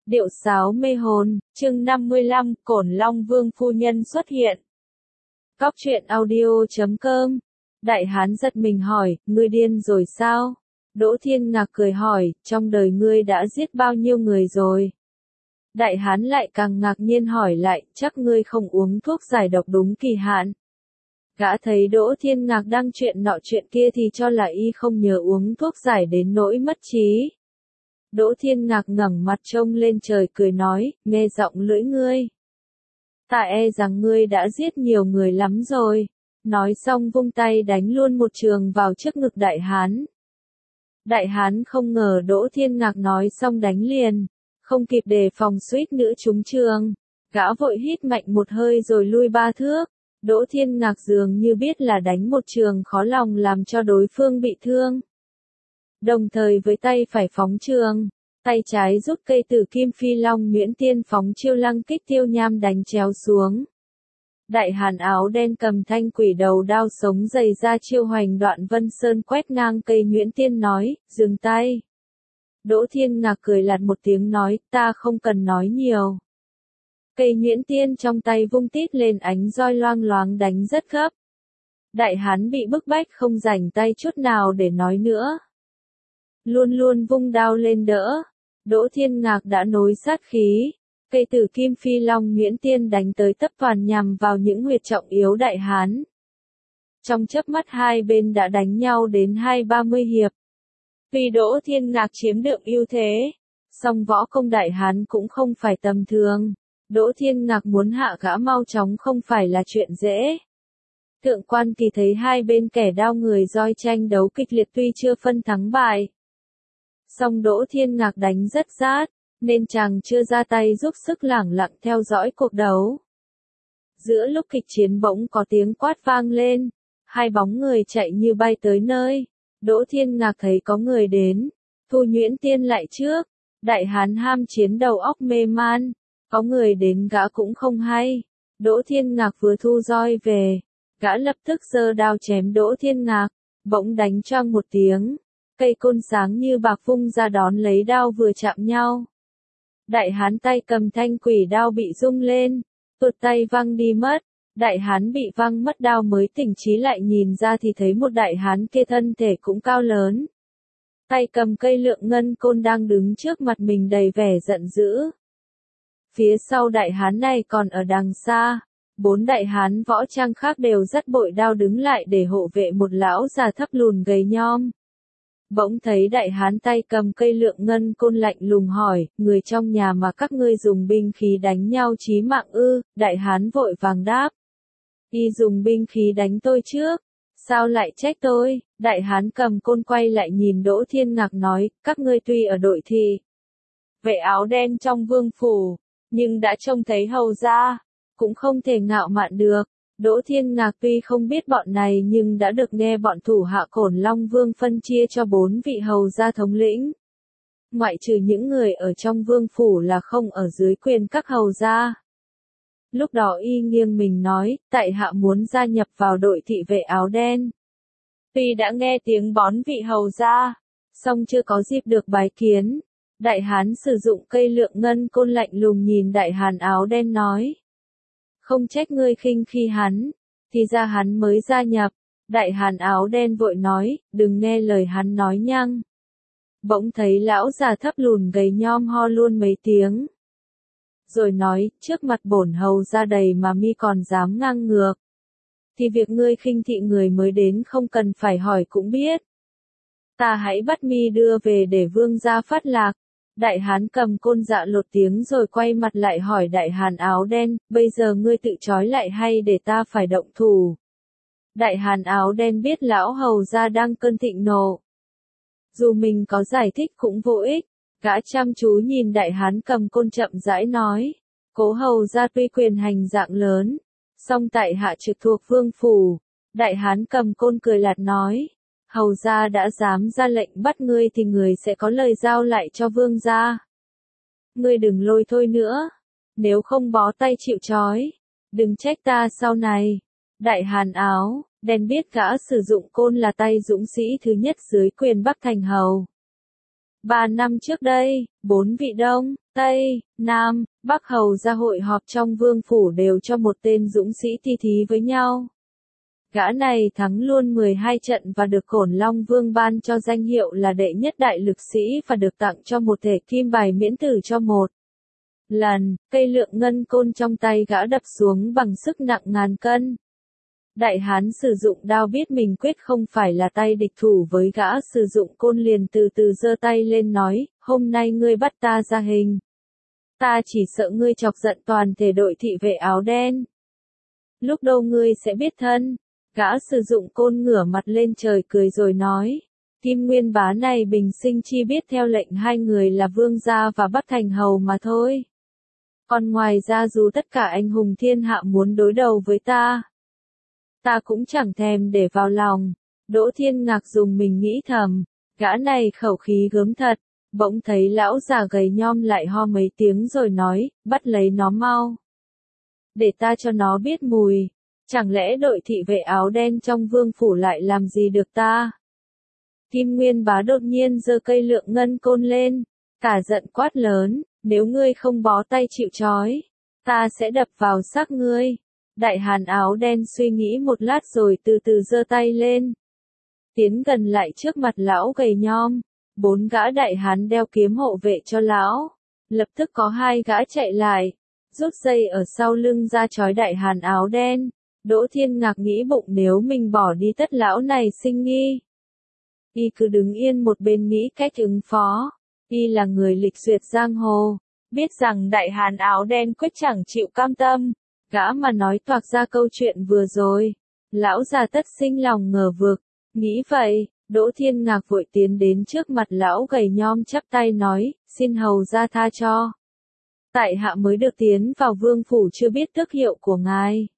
Điệu sáo mê hồn, chương 55, Cổn Long Vương phu nhân xuất hiện. Cóc truyện audio.com. Đại hán giật mình hỏi, ngươi điên rồi sao? Đỗ Thiên Ngạc cười hỏi, trong đời ngươi đã giết bao nhiêu người rồi? Đại hán lại càng ngạc nhiên hỏi lại, chắc ngươi không uống thuốc giải độc đúng kỳ hạn. Gã thấy Đỗ Thiên Ngạc đang chuyện nọ chuyện kia thì cho là y không nhớ uống thuốc giải đến nỗi mất trí. Đỗ Thiên Ngạc ngẩng mặt trông lên trời cười nói, nghe giọng lưỡi ngươi. Ta e rằng ngươi đã giết nhiều người lắm rồi. Nói xong vung tay đánh luôn một trường vào trước ngực đại hán. Đại hán không ngờ Đỗ Thiên Ngạc nói xong đánh liền. Không kịp đề phòng suýt nữa trúng trường. Gã vội hít mạnh một hơi rồi lui 3 thước. Đỗ Thiên Ngạc dường như biết là đánh một trường khó lòng làm cho đối phương bị thương. Đồng thời với tay phải phóng trường, tay trái rút cây tử kim phi long nhuyễn tiên phóng chiêu lăng kích tiêu nham đánh chéo xuống. Đại hán áo đen cầm thanh quỷ đầu đao sống dày ra chiêu hoành đoạn vân sơn quét ngang cây nhuyễn tiên nói, dừng tay. Đỗ Thiên Ngạc cười lạt một tiếng nói, ta không cần nói nhiều. Cây nhuyễn tiên trong tay vung tít lên ánh roi loang loáng đánh rất gấp. Đại hán bị bức bách không rảnh tay chút nào để nói nữa. Luôn luôn vung đao lên đỡ. Đỗ Thiên Ngạc đã nối sát khí. Cây tử kim phi long nhuyễn tiên đánh tới tấp toàn nhằm vào những huyệt trọng yếu đại hán. Trong chớp mắt hai bên đã đánh nhau đến 20-30 hiệp. Tuy Đỗ Thiên Ngạc chiếm được ưu thế, song võ công đại hán cũng không phải tầm thường. Đỗ Thiên Ngạc muốn hạ gã mau chóng không phải là chuyện dễ. Thượng quan Kỳ thấy hai bên kẻ đao người roi tranh đấu kịch liệt tuy chưa phân thắng bại. Song Đỗ Thiên Ngạc đánh rất rát, nên chàng chưa ra tay giúp sức lẳng lặng theo dõi cuộc đấu. Giữa lúc kịch chiến bỗng có tiếng quát vang lên, hai bóng người chạy như bay tới nơi. Đỗ Thiên Ngạc thấy có người đến, thu nhuyễn tiên lại trước. Đại hán ham chiến đầu óc mê man, có người đến gã cũng không hay. Đỗ Thiên Ngạc vừa thu roi về, gã lập tức giơ đao chém Đỗ Thiên Ngạc, bỗng đánh choang một tiếng. Cây côn sáng như bạc vung ra đón lấy đao vừa chạm nhau. Đại hán tay cầm thanh quỷ đao bị rung lên, tuột tay văng đi mất. Đại hán bị văng mất đao mới tỉnh trí lại nhìn ra thì thấy một đại hán kia thân thể cũng cao lớn. Tay cầm cây lượng ngân côn đang đứng trước mặt mình đầy vẻ giận dữ. Phía sau đại hán này còn ở đằng xa, 4 đại hán võ trang khác đều dắt bội đao đứng lại để hộ vệ một lão già thấp lùn gầy nhom. Bỗng thấy đại hán tay cầm cây lượng ngân côn lạnh lùng hỏi, người trong nhà mà các ngươi dùng binh khí đánh nhau chí mạng ư? Đại hán vội vàng đáp. Y dùng binh khí đánh tôi trước, sao lại trách tôi? Đại hán cầm côn quay lại nhìn Đỗ Thiên Ngạc nói, các ngươi tuy ở đội thì vệ áo đen trong vương phủ, nhưng đã trông thấy hầu gia, cũng không thể ngạo mạn được. Đỗ Thiên Ngạc tuy không biết bọn này nhưng đã được nghe bọn thủ hạ Cổn Long Vương phân chia cho 4 vị hầu gia thống lĩnh. Ngoại trừ những người ở trong vương phủ là không ở dưới quyền các hầu gia. Lúc đó y nghiêng mình nói, tại hạ muốn gia nhập vào đội thị vệ áo đen. Tuy đã nghe tiếng bón vị hầu gia, song chưa có dịp được bái kiến. Đại hán sử dụng cây lượng ngân côn lạnh lùng nhìn đại hán áo đen nói. Không trách ngươi khinh khi hắn, thì ra hắn mới gia nhập. Đại hán áo đen vội nói, đừng nghe lời hắn nói nhăng. Bỗng thấy lão già thấp lùn gầy nhom ho luôn mấy tiếng. Rồi nói, trước mặt bổn hầu ra đầy mà mi còn dám ngang ngược. Thì việc ngươi khinh thị người mới đến không cần phải hỏi cũng biết. Ta hãy bắt mi đưa về để vương gia phát lạc. Đại hán cầm côn dạ lột tiếng rồi quay mặt lại hỏi đại hán áo đen, bây giờ ngươi tự trói lại hay để ta phải động thủ? Đại hán áo đen biết lão hầu gia đang cơn thịnh nộ. Dù mình có giải thích cũng vô ích, gã chăm chú nhìn đại hán cầm côn chậm rãi nói, cố hầu gia tuy quyền hành dạng lớn, song tại hạ trực thuộc vương phủ. Đại hán cầm côn cười lạt nói, hầu gia đã dám ra lệnh bắt ngươi thì người sẽ có lời giao lại cho vương gia. Ngươi đừng lôi thôi nữa, nếu không bó tay chịu trói, đừng trách ta sau này. Đại hán áo đen biết gã sử dụng côn là tay dũng sĩ thứ nhất dưới quyền Bắc Thành Hầu. 3 năm trước đây, 4 vị Đông, Tây, Nam, Bắc hầu ra hội họp trong vương phủ đều cho một tên dũng sĩ thi thí với nhau. Gã này thắng luôn 12 trận và được Cổn Long Vương ban cho danh hiệu là đệ nhất đại lực sĩ và được tặng cho một thẻ kim bài miễn tử cho một lần. Cây lượng ngân côn trong tay gã đập xuống bằng sức nặng ngàn cân. Đại hán sử dụng đao biết mình quyết không phải là tay địch thủ với gã, sử dụng côn liền từ từ giơ tay lên nói, hôm nay ngươi bắt ta ra hình. Ta chỉ sợ ngươi chọc giận toàn thể đội thị vệ áo đen. Lúc đâu ngươi sẽ biết thân. Gã sử dụng côn ngửa mặt lên trời cười rồi nói, Kim Nguyên Bá này bình sinh chi biết theo lệnh hai người là Vương gia và Bắc Thành Hầu mà thôi. Còn ngoài ra dù tất cả anh hùng thiên hạ muốn đối đầu với ta cũng chẳng thèm để vào lòng. Đỗ Thiên Ngạc dùng mình nghĩ thầm, gã này khẩu khí gớm thật. Bỗng thấy lão già gầy nhom lại ho mấy tiếng rồi nói, bắt lấy nó mau. Để ta cho nó biết mùi. Chẳng lẽ đội thị vệ áo đen trong vương phủ lại làm gì được ta? Kim Nguyên Bá đột nhiên giơ cây lượng ngân côn lên, cả giận quát lớn, nếu ngươi không bó tay chịu trói, ta sẽ đập vào xác ngươi. Đại hán áo đen suy nghĩ một lát rồi từ từ giơ tay lên. Tiến gần lại trước mặt lão gầy nhom, 4 gã đại hán đeo kiếm hộ vệ cho lão. Lập tức có 2 gã chạy lại, rút dây ở sau lưng ra trói đại hán áo đen. Đỗ Thiên Ngạc nghĩ bụng nếu mình bỏ đi tất lão này sinh nghi. Y cứ đứng yên một bên nghĩ cách ứng phó. Y là người lịch duyệt giang hồ, biết rằng đại hán áo đen quyết chẳng chịu cam tâm. Gã mà nói toạc ra câu chuyện vừa rồi, lão già tất sinh lòng ngờ vực. Nghĩ vậy, Đỗ Thiên Ngạc vội tiến đến trước mặt lão gầy nhom chắp tay nói, xin hầu ra tha cho. Tại hạ mới được tiến vào vương phủ chưa biết tước hiệu của ngài.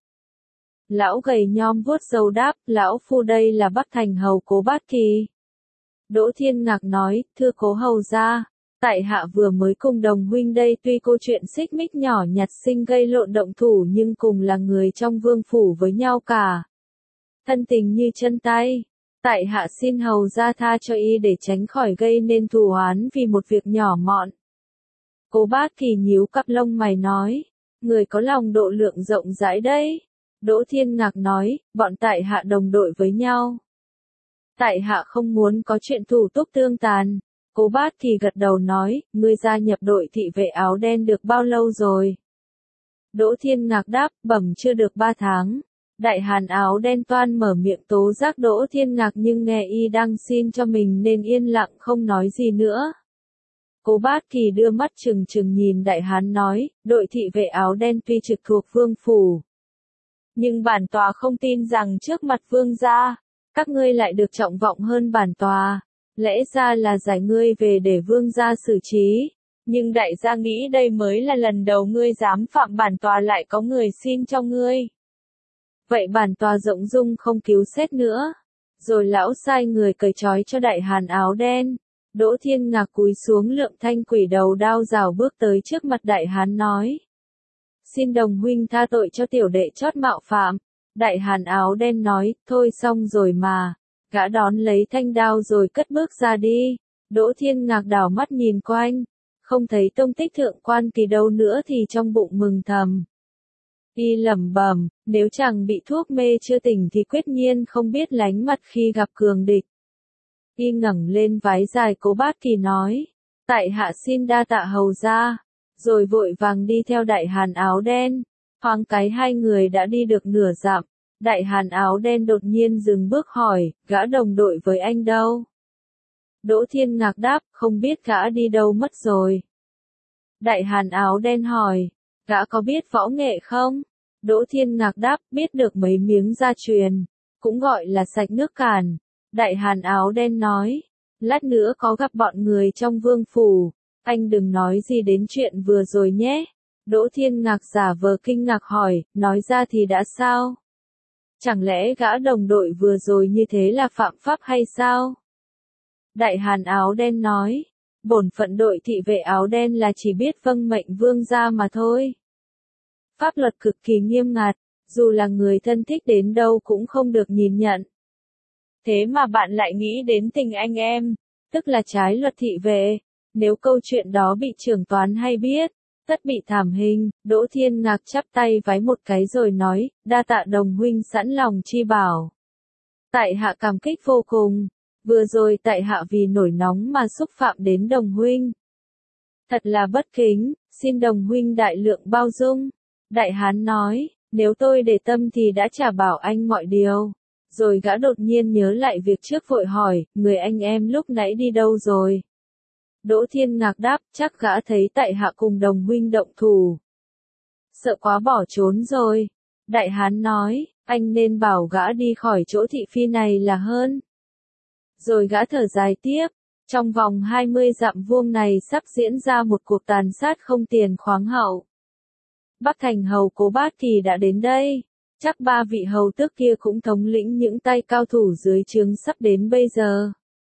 Lão gầy nhom vuốt râu đáp, lão phu đây là Bắc Thành Hầu Cố Bát Kỳ. Đỗ Thiên Ngạc nói, thưa Cố hầu gia, tại hạ vừa mới cùng đồng huynh đây, tuy câu chuyện xích mích nhỏ nhặt sinh gây lộn động thủ nhưng cùng là người trong vương phủ với nhau cả. Thân tình như chân tay, tại hạ xin hầu gia tha cho y để tránh khỏi gây nên thù oán vì một việc nhỏ mọn. Cố Bát Kỳ nhíu cặp lông mày nói, người có lòng độ lượng rộng rãi đấy. Đỗ Thiên Ngạc nói, bọn tại hạ đồng đội với nhau. Tại hạ không muốn có chuyện thủ túc tương tàn. Cố Bát Kỳ gật đầu nói, ngươi gia nhập đội thị vệ áo đen được bao lâu rồi? Đỗ Thiên Ngạc đáp, bẩm chưa được 3 tháng. Đại hán áo đen toan mở miệng tố giác Đỗ Thiên Ngạc nhưng nghe y đang xin cho mình nên yên lặng không nói gì nữa. Cố Bát Kỳ đưa mắt trừng trừng nhìn đại hán nói, đội thị vệ áo đen tuy trực thuộc vương phủ, nhưng bản tòa không tin rằng trước mặt vương gia, các ngươi lại được trọng vọng hơn bản tòa. Lẽ ra là giải ngươi về để vương gia xử trí. Nhưng đại gia nghĩ đây mới là lần đầu ngươi dám phạm bản tòa lại có người xin cho ngươi. Vậy bản tòa rộng dung không cứu xét nữa. Rồi lão sai người cởi trói cho đại hán áo đen. Đỗ Thiên Ngạc cúi xuống lượm thanh quỷ đầu đao rào bước tới trước mặt đại hán nói. Xin đồng huynh tha tội cho tiểu đệ chót mạo phạm. Đại hán áo đen nói, thôi xong rồi mà. Gã đón lấy thanh đao rồi cất bước ra đi. Đỗ Thiên Ngạc đảo mắt nhìn quanh, không thấy tông tích thượng quan Kỳ đâu nữa thì trong bụng mừng thầm. Y lẩm bẩm, nếu chàng bị thuốc mê chưa tỉnh thì quyết nhiên không biết lánh mặt khi gặp cường địch. Y ngẩng lên vái dài Cố Bát Kỳ nói, tại hạ xin đa tạ hầu gia, rồi vội vàng đi theo đại hán áo đen. Thoáng cái 2 người đã đi được nửa dặm. Đại hán áo đen đột nhiên dừng bước hỏi, gã đồng đội với anh đâu? Đỗ Thiên Ngạc đáp, không biết gã đi đâu mất rồi. Đại hán áo đen hỏi, gã có biết võ nghệ không? Đỗ Thiên Ngạc đáp, biết được mấy miếng gia truyền, cũng gọi là sạch nước càn. Đại hán áo đen nói, lát nữa có gặp bọn người trong vương phủ, anh đừng nói gì đến chuyện vừa rồi nhé. Đỗ Thiên Ngạc giả vờ kinh ngạc hỏi, nói ra thì đã sao? Chẳng lẽ gã đồng đội vừa rồi như thế là phạm pháp hay sao? Đại hán áo đen nói, bổn phận đội thị vệ áo đen là chỉ biết vâng mệnh vương gia mà thôi. Pháp luật cực kỳ nghiêm ngặt, dù là người thân thích đến đâu cũng không được nhìn nhận. Thế mà bạn lại nghĩ đến tình anh em, tức là trái luật thị vệ. Nếu câu chuyện đó bị trưởng toán hay biết, tất bị thảm hình. Đỗ Thiên Ngạc chắp tay vái một cái rồi nói, đa tạ đồng huynh sẵn lòng chi bảo. Tại hạ cảm kích vô cùng, vừa rồi tại hạ vì nổi nóng mà xúc phạm đến đồng huynh. Thật là bất kính, xin đồng huynh đại lượng bao dung. Đại hán nói, nếu tôi để tâm thì đã trả bảo anh mọi điều. Rồi gã đột nhiên nhớ lại việc trước vội hỏi, người anh em lúc nãy đi đâu rồi? Đỗ Thiên Ngạc đáp, chắc gã thấy tại hạ cùng đồng huynh động thủ. Sợ quá bỏ trốn rồi. Đại hán nói, anh nên bảo gã đi khỏi chỗ thị phi này là hơn. Rồi gã thở dài tiếp, trong vòng 20 dặm vuông này sắp diễn ra một cuộc tàn sát không tiền khoáng hậu. Bắc Thành hầu Cố Bát thì đã đến đây, chắc 3 vị hầu tước kia cũng thống lĩnh những tay cao thủ dưới trướng sắp đến bây giờ.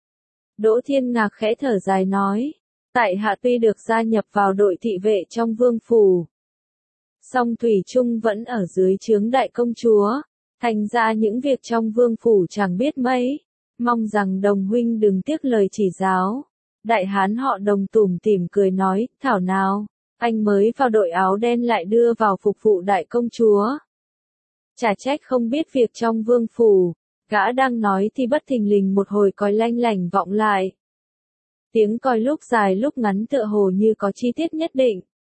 Đỗ Thiên Ngạc khẽ thở dài nói, tại hạ tuy được gia nhập vào đội thị vệ trong vương phủ, song thủy chung vẫn ở dưới trướng đại công chúa, thành ra những việc trong vương phủ chẳng biết mấy, mong rằng đồng huynh đừng tiếc lời chỉ giáo. Đại hán họ Đồng tủm tỉm cười nói, thảo nào, anh mới vào đội áo đen lại đưa vào phục vụ đại công chúa. Chả trách không biết việc trong vương phủ. Gã đang nói thì bất thình lình một hồi còi lanh lảnh vọng lại. Tiếng còi lúc dài lúc ngắn tựa hồ như có chi tiết nhất định.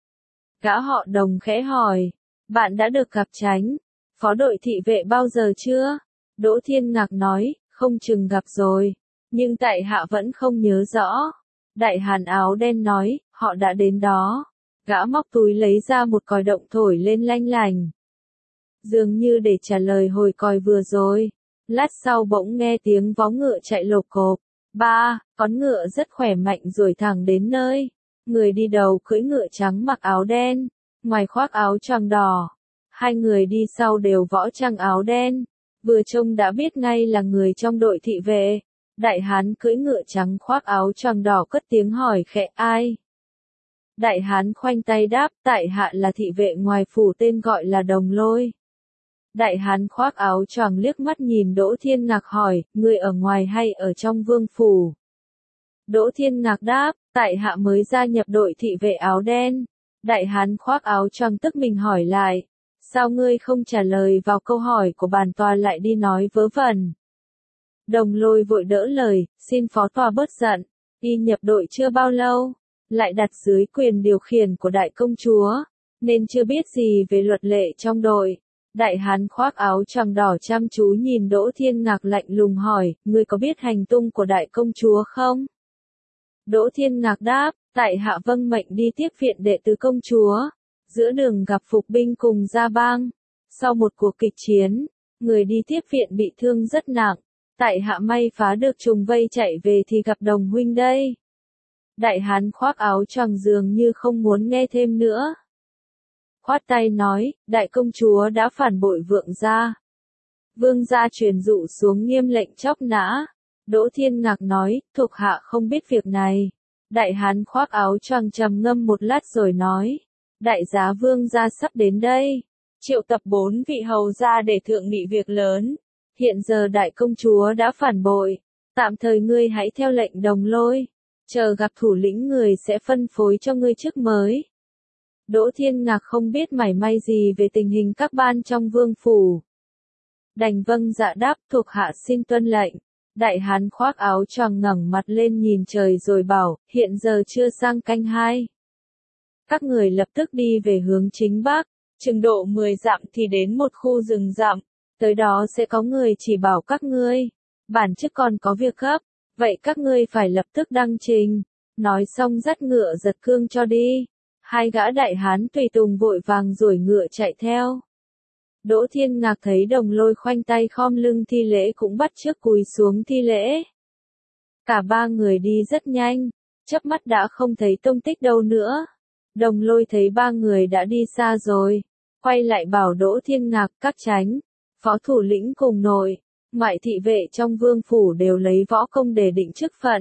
Gã họ Đồng khẽ hỏi, bạn đã được gặp Chánh, phó đội thị vệ bao giờ chưa? Đỗ Thiên Ngạc nói, không chừng gặp rồi, nhưng tại hạ vẫn không nhớ rõ. Đại hán áo đen nói, họ đã đến đó. Gã móc túi lấy ra một còi động thổi lên lanh lành. Dường như để trả lời hồi còi vừa rồi. Lát sau bỗng nghe tiếng vó ngựa chạy lộp cộp. Con ngựa rất khỏe mạnh rồi thẳng đến nơi. Người đi đầu cưỡi ngựa trắng mặc áo đen, ngoài khoác áo choàng đỏ. Hai người đi sau đều võ trang áo đen. Vừa trông đã biết ngay là người trong đội thị vệ. Đại hán cưỡi ngựa trắng khoác áo choàng đỏ cất tiếng hỏi khẽ ai. Đại hán khoanh tay đáp, tại hạ là thị vệ ngoài phủ tên gọi là Đồng Lôi. Đại hán khoác áo choàng liếc mắt nhìn Đỗ Thiên Ngạc hỏi, người ở ngoài hay ở trong vương phủ? Đỗ Thiên Ngạc đáp, tại hạ mới gia nhập đội thị vệ áo đen. Đại hán khoác áo choàng tức mình hỏi lại, sao ngươi không trả lời vào câu hỏi của bản tòa lại đi nói vớ vẩn? Đồng Lôi vội đỡ lời, xin phó tòa bớt giận, y nhập đội chưa bao lâu, lại đặt dưới quyền điều khiển của đại công chúa, nên chưa biết gì về luật lệ trong đội. Đại hán khoác áo choàng đỏ chăm chú nhìn Đỗ Thiên Ngạc lạnh lùng hỏi, ngươi có biết hành tung của đại công chúa không? Đỗ Thiên Ngạc đáp, tại hạ vâng mệnh đi tiếp viện đệ tứ công chúa. Giữa đường gặp phục binh cùng gia bang. Sau một cuộc kịch chiến, người đi tiếp viện bị thương rất nặng. Tại hạ may phá được trùng vây chạy về thì gặp đồng huynh đây. Đại hán khoác áo choàng dường như không muốn nghe thêm nữa. Khoát tay nói, đại công chúa đã phản bội vương gia. Vương gia truyền dụ xuống nghiêm lệnh chóc nã. Đỗ Thiên Ngạc nói, thuộc hạ không biết việc này. Đại hán khoác áo choàng trầm ngâm một lát rồi nói, đại giá vương gia sắp đến đây. Triệu tập 4 vị hầu gia để thượng nghị việc lớn. Hiện giờ đại công chúa đã phản bội. Tạm thời ngươi hãy theo lệnh Đồng Lôi. Chờ gặp thủ lĩnh người sẽ phân phối cho ngươi chức mới. Đỗ Thiên Ngạc không biết mảy may gì về tình hình các ban trong vương phủ. Đành vâng dạ đáp, thuộc hạ xin tuân lệnh. Đại hán khoác áo choàng ngẩng mặt lên nhìn trời rồi bảo, hiện giờ chưa sang canh 2. Các người lập tức đi về hướng chính bắc, chừng độ 10 dặm thì đến một khu rừng rậm, tới đó sẽ có người chỉ bảo các ngươi. Bản chức còn có việc gấp, vậy các ngươi phải lập tức đăng trình. Nói xong dắt ngựa giật cương cho đi. Hai gã đại hán tùy tùng vội vàng đuổi ngựa chạy theo. Đỗ Thiên Ngạc thấy Đồng Lôi khoanh tay khom lưng thi lễ cũng bắt chước cúi xuống thi lễ. Cả ba người đi rất nhanh, chớp mắt đã không thấy tung tích đâu nữa. Đồng Lôi thấy ba người đã đi xa rồi, quay lại bảo Đỗ Thiên Ngạc, các chánh, phó thủ lĩnh cùng nội, ngoại thị vệ trong vương phủ đều lấy võ công để định chức phận.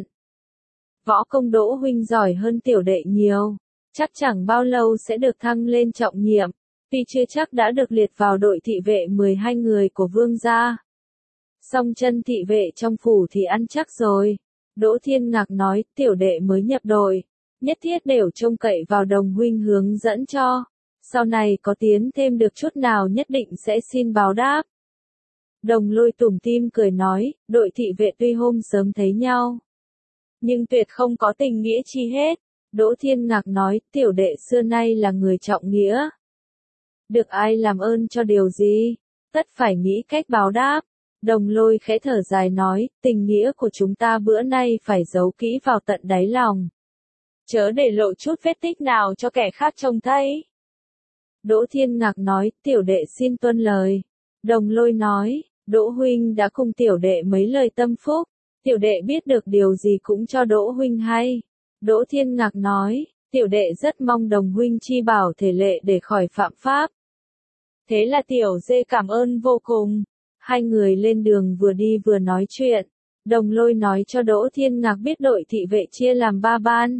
Võ công Đỗ huynh giỏi hơn tiểu đệ nhiều, chắc chẳng bao lâu sẽ được thăng lên trọng nhiệm. Tuy chưa chắc đã được liệt vào đội thị vệ 12 người của vương gia. Song chân thị vệ trong phủ thì ăn chắc rồi. Đỗ Thiên Ngạc nói, tiểu đệ mới nhập đội, nhất thiết đều trông cậy vào Đồng huynh hướng dẫn cho. Sau này có tiến thêm được chút nào nhất định sẽ xin báo đáp. Đồng Lôi tủm tỉm cười nói, đội thị vệ tuy hôm sớm thấy nhau, nhưng tuyệt không có tình nghĩa chi hết. Đỗ Thiên Ngạc nói, tiểu đệ xưa nay là người trọng nghĩa. Được ai làm ơn cho điều gì, tất phải nghĩ cách báo đáp. Đồng Lôi khẽ thở dài nói, tình nghĩa của chúng ta bữa nay phải giấu kỹ vào tận đáy lòng. Chớ để lộ chút vết tích nào cho kẻ khác trông thấy. Đỗ Thiên Ngạc nói, tiểu đệ xin tuân lời. Đồng Lôi nói, Đỗ huynh đã cùng tiểu đệ mấy lời tâm phúc, tiểu đệ biết được điều gì cũng cho Đỗ huynh hay. Đỗ Thiên Ngạc nói, tiểu đệ rất mong Đồng huynh chi bảo thể lệ để khỏi phạm pháp. Thế là tiểu dê cảm ơn vô cùng. Hai người lên đường vừa đi vừa nói chuyện. Đồng Lôi nói cho Đỗ Thiên Ngạc biết đội thị vệ chia làm 3 ban.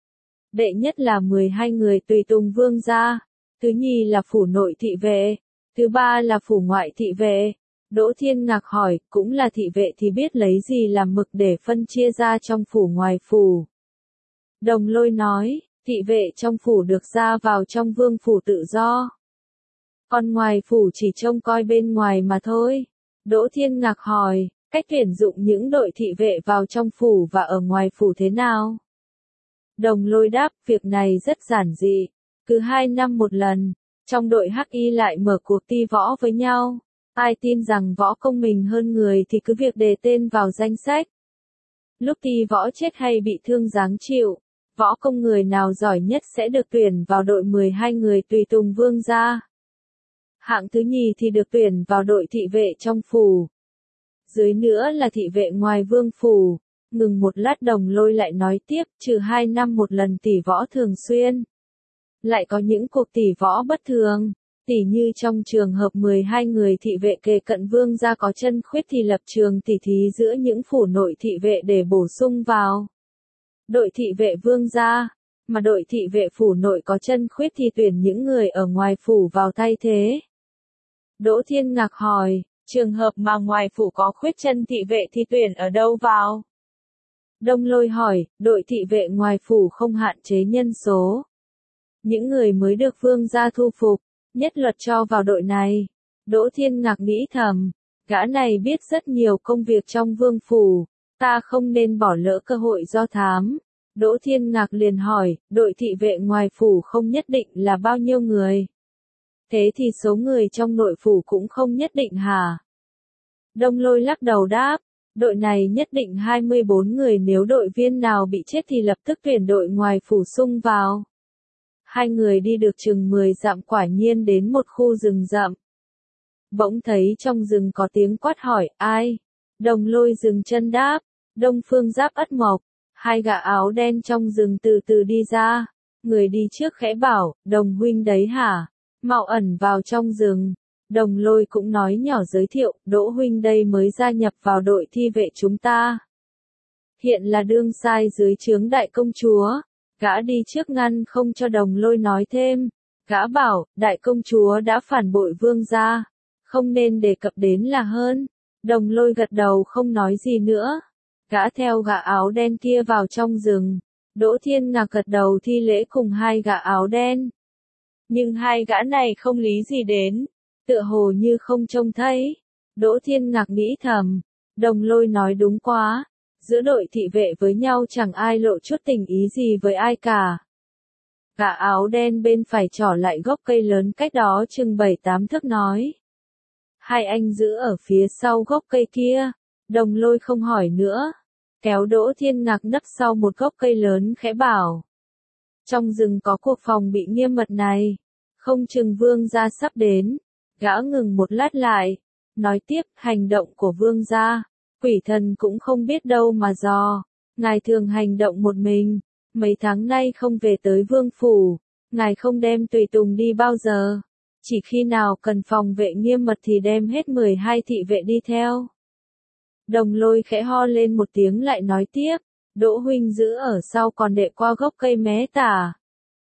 Đệ nhất là 12 người tùy tùng vương gia. Thứ nhì là phủ nội thị vệ. Thứ ba là phủ ngoại thị vệ. Đỗ Thiên Ngạc hỏi, cũng là thị vệ thì biết lấy gì làm mực để phân chia ra trong phủ ngoài phủ. Đồng Lôi nói, thị vệ trong phủ được ra vào trong vương phủ tự do. Còn ngoài phủ chỉ trông coi bên ngoài mà thôi. Đỗ Thiên Ngạc hỏi, cách tuyển dụng những đội thị vệ vào trong phủ và ở ngoài phủ thế nào? Đồng Lôi đáp, việc này rất giản dị. Cứ 2 năm một lần, trong đội Hắc Y lại mở cuộc ti võ với nhau. Ai tin rằng võ công mình hơn người thì cứ việc đề tên vào danh sách. Lúc ti võ chết hay bị thương giáng chịu, võ công người nào giỏi nhất sẽ được tuyển vào đội 12 người tùy tùng vương gia. Hạng thứ nhì thì được tuyển vào đội thị vệ trong phủ. Dưới nữa là thị vệ ngoài vương phủ. Ngừng một lát Đồng Lôi lại nói tiếp, trừ 2 năm một lần tỷ võ thường xuyên. Lại có những cuộc tỷ võ bất thường. Tỉ như trong trường hợp 12 người thị vệ kề cận vương gia có chân khuyết thì lập trường tỉ thí giữa những phủ nội thị vệ để bổ sung vào đội thị vệ vương gia, mà đội thị vệ phủ nội có chân khuyết thì tuyển những người ở ngoài phủ vào thay thế. Đỗ Thiên Ngạc hỏi, trường hợp mà ngoài phủ có khuyết chân thị vệ thì tuyển ở đâu vào? Đồng Lôi hỏi, đội thị vệ ngoài phủ không hạn chế nhân số. Những người mới được vương gia thu phục, nhất luật cho vào đội này. Đỗ Thiên Ngạc nghĩ thầm, gã này biết rất nhiều công việc trong vương phủ, ta không nên bỏ lỡ cơ hội do thám. Đỗ Thiên Ngạc liền hỏi, đội thị vệ ngoài phủ không nhất định là bao nhiêu người? Thế thì số người trong nội phủ cũng không nhất định hả? Đồng Lôi lắc đầu đáp, đội này nhất định 24 người, nếu đội viên nào bị chết thì lập tức tuyển đội ngoài phủ xung vào. Hai người đi được chừng 10 dặm quả nhiên đến một khu rừng rậm. Bỗng thấy trong rừng có tiếng quát hỏi, ai? Đồng Lôi dừng chân đáp, Đông Phương Giáp Ất Mộc. Hai gã áo đen trong rừng từ từ đi ra. Người đi trước khẽ bảo, Đồng huynh đấy hả? Mau ẩn vào trong rừng. Đồng Lôi cũng nói nhỏ giới thiệu, Đỗ huynh đây mới gia nhập vào đội thi vệ chúng ta. Hiện là đương sai dưới trướng đại công chúa. Gã đi trước ngăn không cho Đồng Lôi nói thêm. Gã bảo, đại công chúa đã phản bội vương gia, không nên đề cập đến là hơn. Đồng Lôi gật đầu không nói gì nữa. Gã theo gã áo đen kia vào trong rừng. Đỗ Thiên Ngạc gật đầu thi lễ cùng hai gã áo đen. Nhưng hai gã này không lý gì đến, tựa hồ như không trông thấy. Đỗ Thiên Ngạc nghĩ thầm, Đồng Lôi nói đúng quá. Giữa đội thị vệ với nhau chẳng ai lộ chút tình ý gì với ai cả. Gã áo đen bên phải trỏ lại gốc cây lớn cách đó chừng 7-8 thước nói. Hai anh giữ ở phía sau gốc cây kia. Đồng Lôi không hỏi nữa. Kéo Đỗ Thiên Ngạc nấp sau một gốc cây lớn khẽ bảo. Trong rừng có cuộc phòng bị nghiêm mật này. Không chừng vương gia sắp đến. Gã ngừng một lát lại. Nói tiếp, hành động của vương gia. Quỷ thần cũng không biết đâu mà dò. Ngài thường hành động một mình. Mấy tháng nay không về tới vương phủ. Ngài không đem tùy tùng đi bao giờ. Chỉ khi nào cần phòng vệ nghiêm mật thì đem hết 12 thị vệ đi theo. Đồng Lôi khẽ ho lên một tiếng lại nói tiếp. Đỗ huynh giữ ở sau còn đệ qua gốc cây mé tả.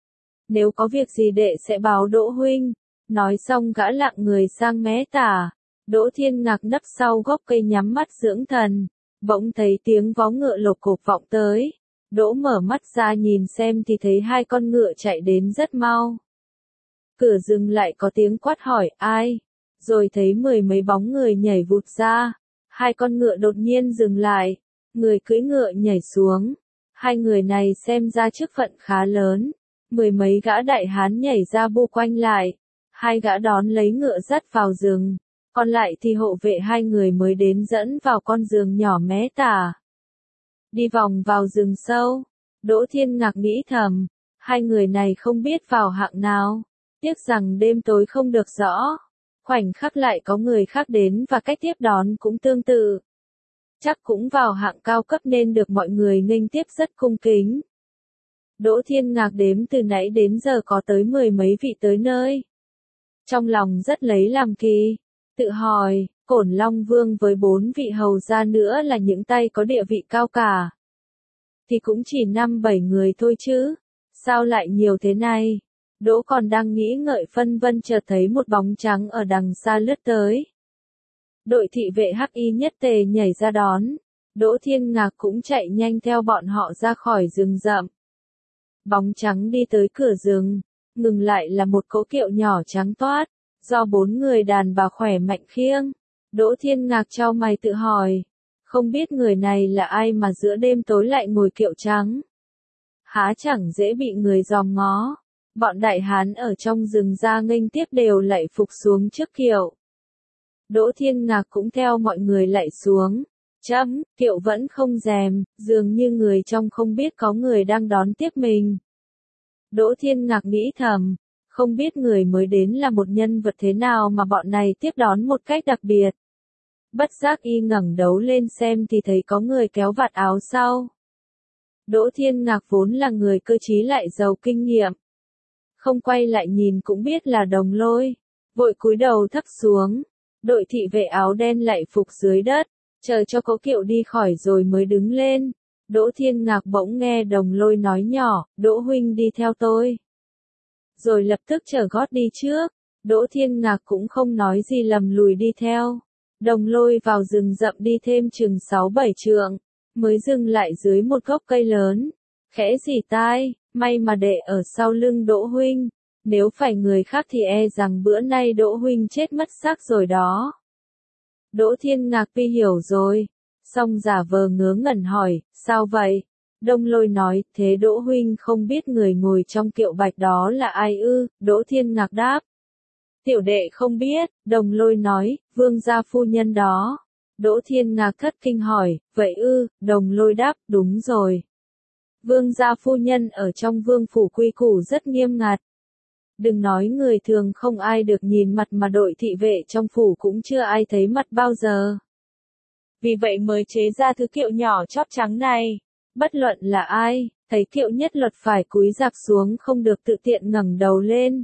Nếu có việc gì đệ sẽ báo Đỗ huynh. Nói xong gã lặng người sang mé tả. Đỗ Thiên Ngạc nấp sau gốc cây nhắm mắt dưỡng thần. Bỗng thấy tiếng vó ngựa lộc cộc vọng tới. Đỗ mở mắt ra nhìn xem thì thấy hai con ngựa chạy đến rất mau. Cửa dừng lại có tiếng quát hỏi ai, rồi thấy mười mấy bóng người nhảy vụt ra. Hai con ngựa đột nhiên dừng lại, người cưỡi ngựa nhảy xuống. Hai người này xem ra chức phận khá lớn. Mười mấy gã đại hán nhảy ra bu quanh lại. Hai gã đón lấy ngựa dắt vào rừng. Còn lại thì hộ vệ hai người mới đến dẫn vào con giường nhỏ mé tả. Đi vòng vào rừng sâu. Đỗ Thiên Ngạc nghĩ thầm. Hai người này không biết vào hạng nào. Tiếc rằng đêm tối không được rõ. Khoảnh khắc lại có người khác đến và cách tiếp đón cũng tương tự. Chắc cũng vào hạng cao cấp nên được mọi người nghênh tiếp rất cung kính. Đỗ Thiên Ngạc đếm từ nãy đến giờ có tới mười mấy vị tới nơi. Trong lòng rất lấy làm kỳ. Tự hỏi, Cổn Long Vương với 4 vị hầu gia nữa là những tay có địa vị cao cả. Thì cũng chỉ 5-7 người thôi chứ. Sao lại nhiều thế này? Đỗ còn đang nghĩ ngợi phân vân chợt thấy một bóng trắng ở đằng xa lướt tới. Đội thị vệ hắc y nhất tề nhảy ra đón. Đỗ Thiên Ngạc cũng chạy nhanh theo bọn họ ra khỏi rừng rậm. Bóng trắng đi tới cửa rừng, ngừng lại là một cỗ kiệu nhỏ trắng toát, do 4 người đàn bà khỏe mạnh khiêng. Đỗ Thiên Ngạc chau mày tự hỏi, không biết người này là ai mà giữa đêm tối lại ngồi kiệu trắng. Há chẳng dễ bị người dòm ngó. Bọn đại hán ở trong rừng ra nghênh tiếp đều lạy phục xuống trước kiệu. Đỗ Thiên Ngạc cũng theo mọi người lạy xuống. Kiệu vẫn không rèm, dường như người trong không biết có người đang đón tiếp mình. Đỗ Thiên Ngạc nghĩ thầm, không biết người mới đến là một nhân vật thế nào mà bọn này tiếp đón một cách đặc biệt. Bất giác y ngẩng đầu lên xem thì thấy có người kéo vạt áo sau. Đỗ Thiên Ngạc vốn là người cơ trí lại giàu kinh nghiệm. Không quay lại nhìn cũng biết là Đồng Lôi. Vội cúi đầu thấp xuống. Đội thị vệ áo đen lạy phục dưới đất. Chờ cho cỗ kiệu đi khỏi rồi mới đứng lên. Đỗ Thiên Ngạc bỗng nghe Đồng Lôi nói nhỏ, Đỗ huynh đi theo tôi. Rồi lập tức trở gót đi trước. Đỗ Thiên Ngạc cũng không nói gì lầm lùi đi theo. Đồng Lôi vào rừng rậm đi thêm chừng 6-7 trượng. Mới dừng lại dưới một gốc cây lớn. Khẽ rỉ tai, may mà đệ ở sau lưng Đỗ huynh. Nếu phải người khác thì e rằng bữa nay Đỗ huynh chết mất xác rồi đó. Đỗ Thiên Ngạc tuy hiểu rồi, song giả vờ ngớ ngẩn hỏi, sao vậy? Đồng Lôi nói, thế Đỗ huynh không biết người ngồi trong kiệu bạch đó là ai ư? Đỗ Thiên Ngạc đáp. Tiểu đệ không biết, Đồng Lôi nói, vương gia phu nhân đó. Đỗ Thiên Ngạc thất kinh hỏi, vậy ư? Đồng Lôi đáp, đúng rồi. Vương gia phu nhân ở trong vương phủ quy củ rất nghiêm ngặt. Đừng nói người thường không ai được nhìn mặt mà đội thị vệ trong phủ cũng chưa ai thấy mặt bao giờ. Vì vậy mới chế ra thứ kiệu nhỏ chóp trắng này. Bất luận là ai, thấy kiệu nhất luật phải cúi rạp xuống không được tự tiện ngẩng đầu lên.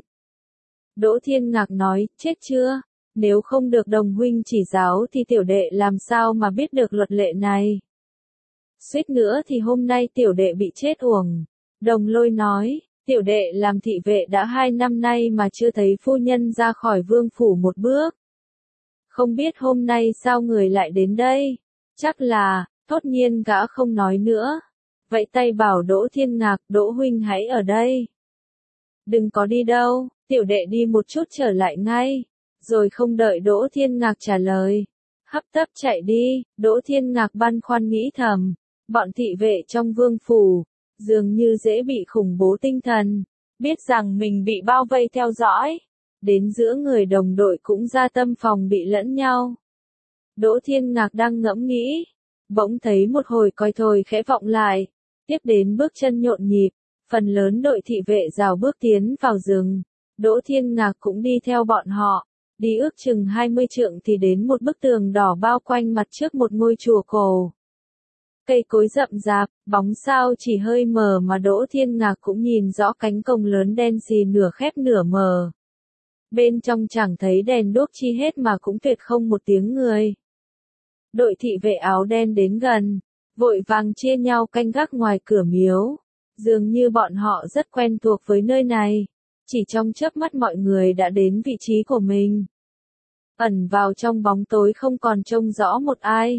Đỗ Thiên Ngạc nói, chết chưa? Nếu không được Đồng huynh chỉ giáo thì tiểu đệ làm sao mà biết được luật lệ này? Suýt nữa thì hôm nay tiểu đệ bị chết uổng. Đồng Lôi nói, tiểu đệ làm thị vệ đã 2 năm nay mà chưa thấy phu nhân ra khỏi vương phủ một bước. Không biết hôm nay sao người lại đến đây? Chắc là, thốt nhiên gã không nói nữa. Vậy tay bảo Đỗ Thiên Ngạc, Đỗ huynh hãy ở đây. Đừng có đi đâu, tiểu đệ đi một chút trở lại ngay. Rồi không đợi Đỗ Thiên Ngạc trả lời. Hấp tấp chạy đi, Đỗ Thiên Ngạc băn khoăn nghĩ thầm. Bọn thị vệ trong vương phủ, dường như dễ bị khủng bố tinh thần. Biết rằng mình bị bao vây theo dõi. Đến giữa người đồng đội cũng ra tâm phòng bị lẫn nhau. Đỗ Thiên Ngạc đang ngẫm nghĩ. Bỗng thấy một hồi còi thổi khẽ vọng lại. Tiếp đến bước chân nhộn nhịp. Phần lớn đội thị vệ rào bước tiến vào rừng. Đỗ Thiên Ngạc cũng đi theo bọn họ. Đi ước chừng 20 trượng thì đến một bức tường đỏ bao quanh mặt trước một ngôi chùa cổ. Cây cối rậm rạp, bóng sao chỉ hơi mờ mà Đỗ Thiên Ngạc cũng nhìn rõ cánh cổng lớn đen xì nửa khép nửa mờ. Bên trong chẳng thấy đèn đuốc chi hết mà cũng tuyệt không một tiếng người. Đội thị vệ áo đen đến gần, vội vàng chia nhau canh gác ngoài cửa miếu. Dường như bọn họ rất quen thuộc với nơi này. Chỉ trong chớp mắt mọi người đã đến vị trí của mình. Ẩn vào trong bóng tối không còn trông rõ một ai.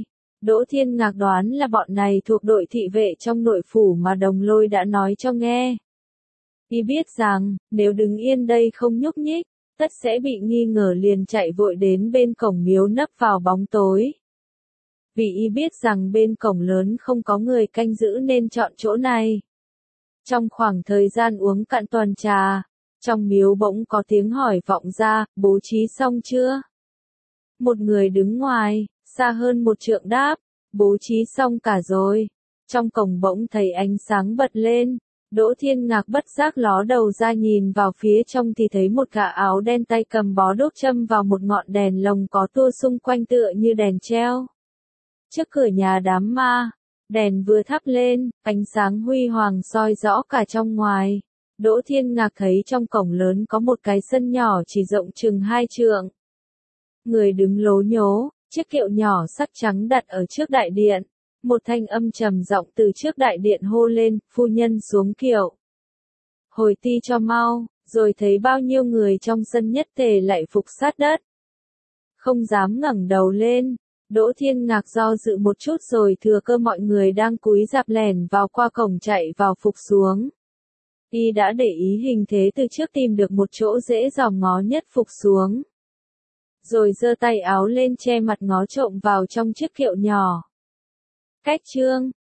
Đỗ Thiên Ngạc đoán là bọn này thuộc đội thị vệ trong nội phủ mà Đồng Lôi đã nói cho nghe. Y biết rằng, nếu đứng yên đây không nhúc nhích, tất sẽ bị nghi ngờ, liền chạy vội đến bên cổng miếu nấp vào bóng tối. Vì y biết rằng bên cổng lớn không có người canh giữ nên chọn chỗ này. Trong khoảng thời gian uống cạn tuần trà, trong miếu bỗng có tiếng hỏi vọng ra, bố trí xong chưa? Một người đứng ngoài, xa hơn một trượng đáp, bố trí xong cả rồi. Trong cổng bỗng thấy ánh sáng bật lên, Đỗ Thiên Ngạc bất giác ló đầu ra nhìn vào phía trong thì thấy một gã áo đen tay cầm bó đuốc châm vào một ngọn đèn lồng có tua xung quanh tựa như đèn treo. Trước cửa nhà đám ma, đèn vừa thắp lên, ánh sáng huy hoàng soi rõ cả trong ngoài. Đỗ Thiên Ngạc thấy trong cổng lớn có một cái sân nhỏ chỉ rộng chừng 2 trượng. Người đứng lố nhố, chiếc kiệu nhỏ sắt trắng đặt ở trước đại điện. Một thanh âm trầm giọng từ trước đại điện hô lên, phu nhân xuống kiệu. Hồi ti cho mau, rồi thấy bao nhiêu người trong sân nhất tề lại phục sát đất. Không dám ngẩng đầu lên, Đỗ Thiên Ngạc do dự một chút rồi thừa cơ mọi người đang cúi rạp lẻn vào qua cổng chạy vào phục xuống. Y đã để ý hình thế từ trước tìm được một chỗ dễ dòm ngó nhất phục xuống. Rồi giơ tay áo lên che mặt ngó trộm vào trong chiếc kiệu nhỏ. Cách chương